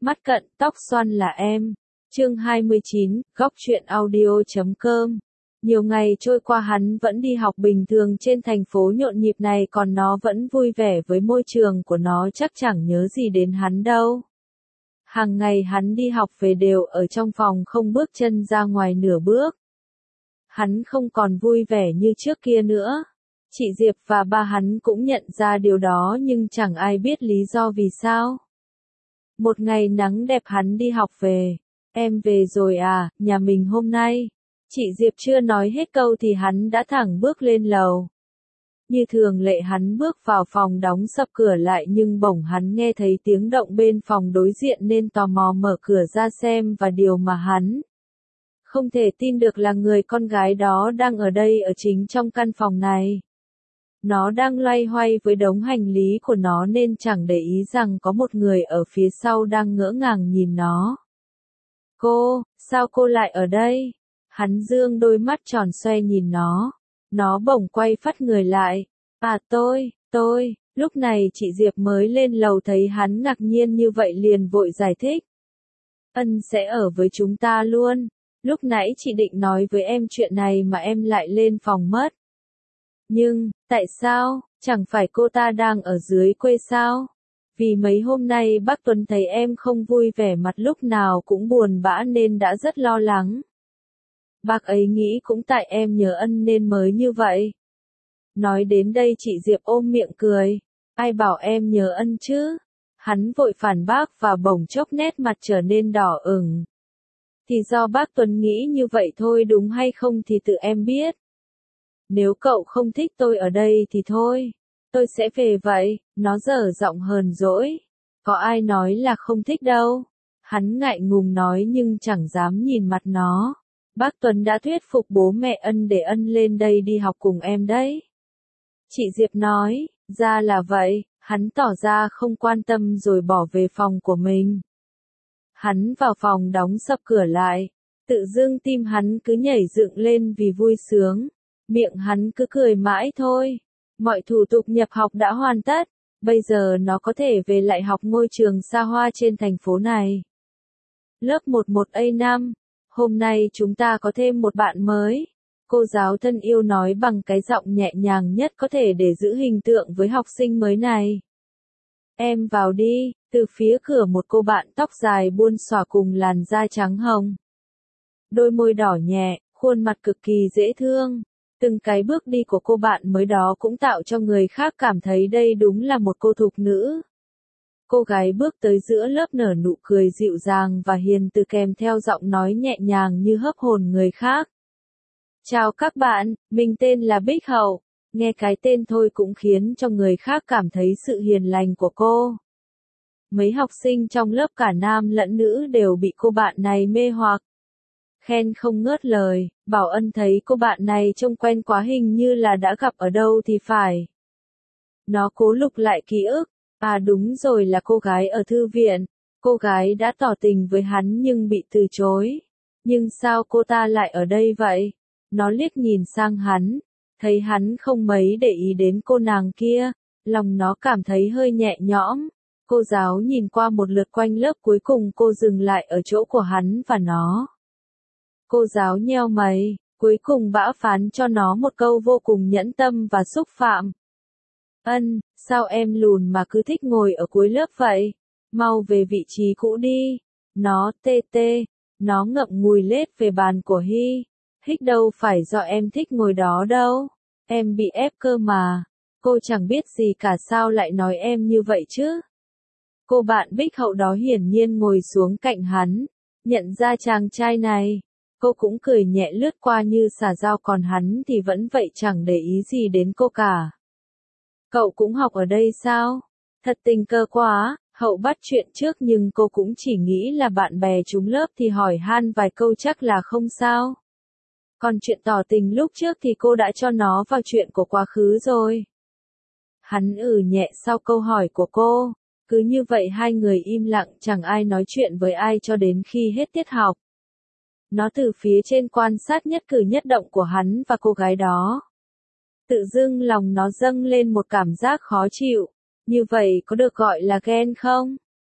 Mắt cận, tóc xoăn là em. Chương 29, góc truyện audio.com. Nhiều ngày trôi qua hắn vẫn đi học bình thường trên thành phố nhộn nhịp này, còn nó vẫn vui vẻ với môi trường của nó, chắc chẳng nhớ gì đến hắn đâu. Hàng ngày hắn đi học về đều ở trong phòng, không bước chân ra ngoài nửa bước. Hắn không còn vui vẻ như trước kia nữa. Chị Diệp và ba hắn cũng nhận ra điều đó, nhưng chẳng ai biết lý do vì sao. Một ngày nắng đẹp hắn đi học về. Em về rồi à, nhà mình hôm nay. Chị Diệp chưa nói hết câu thì hắn đã thẳng bước lên lầu. Như thường lệ hắn bước vào phòng đóng sập cửa lại, nhưng bỗng hắn nghe thấy tiếng động bên phòng đối diện nên tò mò mở cửa ra xem, và điều mà hắn không thể tin được là người con gái đó đang ở đây, ở chính trong căn phòng này. Nó đang loay hoay với đống hành lý của nó nên chẳng để ý rằng có một người ở phía sau đang ngỡ ngàng nhìn nó. Cô, sao cô lại ở đây? Hắn dương đôi mắt tròn xoe nhìn nó. Nó bỗng quay phắt người lại. À tôi, lúc này chị Diệp mới lên lầu thấy hắn ngạc nhiên như vậy liền vội giải thích. Ân sẽ ở với chúng ta luôn. Lúc nãy chị định nói với em chuyện này mà em lại lên phòng mất. Nhưng, tại sao, chẳng phải cô ta đang ở dưới quê sao? Vì mấy hôm nay bác Tuấn thấy em không vui vẻ, mặt lúc nào cũng buồn bã nên đã rất lo lắng. Bác ấy nghĩ cũng tại em nhớ Ân nên mới như vậy. Nói đến đây chị Diệp ôm miệng cười. Ai bảo em nhớ Ân chứ? Hắn vội phản bác và bỗng chốc nét mặt trở nên đỏ ửng. Thì do bác Tuấn nghĩ như vậy thôi, đúng hay không thì tự em biết. Nếu cậu không thích tôi ở đây thì thôi, tôi sẽ về vậy. Nó dở giọng hờn dỗi. Có ai nói là không thích đâu. Hắn ngại ngùng nói nhưng chẳng dám nhìn mặt nó. Bác Tuấn đã thuyết phục bố mẹ Ân để Ân lên đây đi học cùng em đấy. Chị Diệp nói, ra là vậy. Hắn tỏ ra không quan tâm rồi bỏ về phòng của mình. Hắn vào phòng đóng sập cửa lại. Tự dưng tim hắn cứ nhảy dựng lên vì vui sướng. Miệng hắn cứ cười mãi thôi. Mọi thủ tục nhập học đã hoàn tất. Bây giờ nó có thể về lại học ngôi trường xa hoa trên thành phố này. Lớp 11A5. Hôm nay chúng ta có thêm một bạn mới. Cô giáo thân yêu nói bằng cái giọng nhẹ nhàng nhất có thể để giữ hình tượng với học sinh mới này. Em vào đi. Từ phía cửa một cô bạn tóc dài buôn xõa cùng làn da trắng hồng. Đôi môi đỏ nhẹ, khuôn mặt cực kỳ dễ thương. Từng cái bước đi của cô bạn mới đó cũng tạo cho người khác cảm thấy đây đúng là một cô thục nữ. Cô gái bước tới giữa lớp nở nụ cười dịu dàng và hiền từ, kèm theo giọng nói nhẹ nhàng như hớp hồn người khác. Chào các bạn, mình tên là Bích Hậu. Nghe cái tên thôi cũng khiến cho người khác cảm thấy sự hiền lành của cô. Mấy học sinh trong lớp cả nam lẫn nữ đều bị cô bạn này mê hoặc. Khen không ngớt lời, bảo Ân thấy cô bạn này trông quen quá, hình như là đã gặp ở đâu thì phải. Nó cố lục lại ký ức. À đúng rồi, là cô gái ở thư viện. Cô gái đã tỏ tình với hắn nhưng bị từ chối. Nhưng sao cô ta lại ở đây vậy? Nó liếc nhìn sang hắn. Thấy hắn không mấy để ý đến cô nàng kia. Lòng nó cảm thấy hơi nhẹ nhõm. Cô giáo nhìn qua một lượt quanh lớp, cuối cùng cô dừng lại ở chỗ của hắn và nó. Cô giáo nheo mày, cuối cùng bã phán cho nó một câu vô cùng nhẫn tâm và xúc phạm. Ân, sao em lùn mà cứ thích ngồi ở cuối lớp vậy? Mau về vị trí cũ đi. Nó nó ngậm ngùi lết về bàn của Hy. Hích đâu phải do em thích ngồi đó đâu. Em bị ép cơ mà. Cô chẳng biết gì cả, sao lại nói em như vậy chứ? Cô bạn Bích Hậu đó hiển nhiên ngồi xuống cạnh hắn. Nhận ra chàng trai này. Cô cũng cười nhẹ lướt qua như xả dao, còn hắn thì vẫn vậy, chẳng để ý gì đến cô cả. Cậu cũng học ở đây sao? Thật tình cờ quá. Hậu bắt chuyện trước nhưng cô cũng chỉ nghĩ là bạn bè chúng lớp thì hỏi han vài câu chắc là không sao. Còn chuyện tỏ tình lúc trước thì cô đã cho nó vào chuyện của quá khứ rồi. Hắn nhẹ sau câu hỏi của cô. Cứ như vậy hai người im lặng, chẳng ai nói chuyện với ai cho đến khi hết tiết học. Nó từ phía trên quan sát nhất cử nhất động của hắn và cô gái đó. Tự dưng lòng nó dâng lên một cảm giác khó chịu. Như vậy có được gọi là ghen không?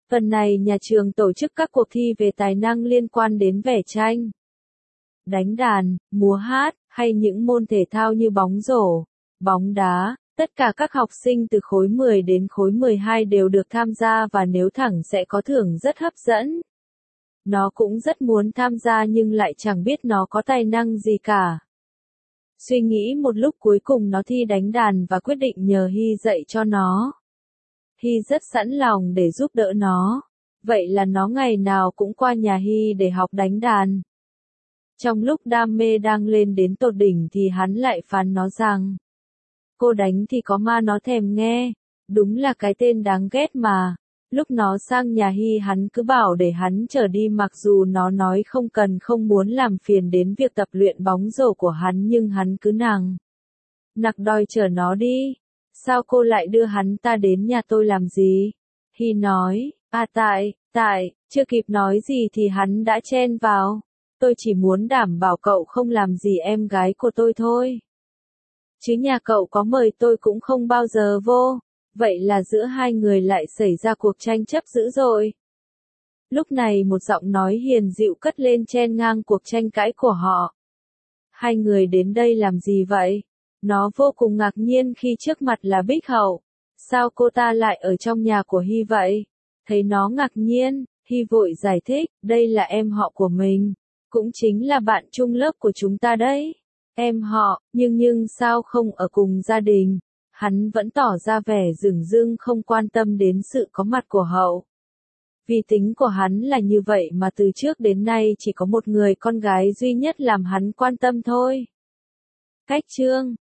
Tuần này nhà trường tổ chức các cuộc thi về tài năng liên quan đến vẽ tranh, đánh đàn, múa hát, hay những môn thể thao như bóng rổ, bóng đá. Tất cả các học sinh từ khối 10 đến khối 12 đều được tham gia và nếu thẳng sẽ có thưởng rất hấp dẫn. Nó cũng rất muốn tham gia nhưng lại chẳng biết nó có tài năng gì cả. Suy nghĩ một lúc cuối cùng nó thi đánh đàn và quyết định nhờ Hy dạy cho nó. Hy rất sẵn lòng để giúp đỡ nó. Vậy là nó ngày nào cũng qua nhà Hy để học đánh đàn. Trong lúc đam mê đang lên đến tột đỉnh thì hắn lại phán nó rằng: cô đánh thì có ma nó thèm nghe. Đúng là cái tên đáng ghét mà. Lúc nó sang nhà Hy hắn cứ bảo để hắn chở đi mặc dù nó nói không cần không muốn làm phiền đến việc tập luyện bóng rổ của hắn nhưng hắn cứ nằng nặc đòi chở nó đi. Sao cô lại đưa hắn ta đến nhà tôi làm gì? Hy nói, tại, chưa kịp nói gì thì hắn đã chen vào. Tôi chỉ muốn đảm bảo cậu không làm gì em gái của tôi thôi. Chứ nhà cậu có mời tôi cũng không bao giờ vô. Vậy là giữa hai người lại xảy ra cuộc tranh chấp dữ dội. Lúc này một giọng nói hiền dịu cất lên chen ngang cuộc tranh cãi của họ. Hai người đến đây làm gì vậy? Nó vô cùng ngạc nhiên khi trước mặt là Bích Hậu. Sao cô ta lại ở trong nhà của Hy vậy? Thấy nó ngạc nhiên, Hy vội giải thích, đây là em họ của mình. Cũng chính là bạn chung lớp của chúng ta đấy. Em họ, nhưng sao không ở cùng gia đình? Hắn vẫn tỏ ra vẻ dửng dưng không quan tâm đến sự có mặt của Hậu. Vì tính của hắn là như vậy mà từ trước đến nay chỉ có một người con gái duy nhất làm hắn quan tâm thôi. Cách chương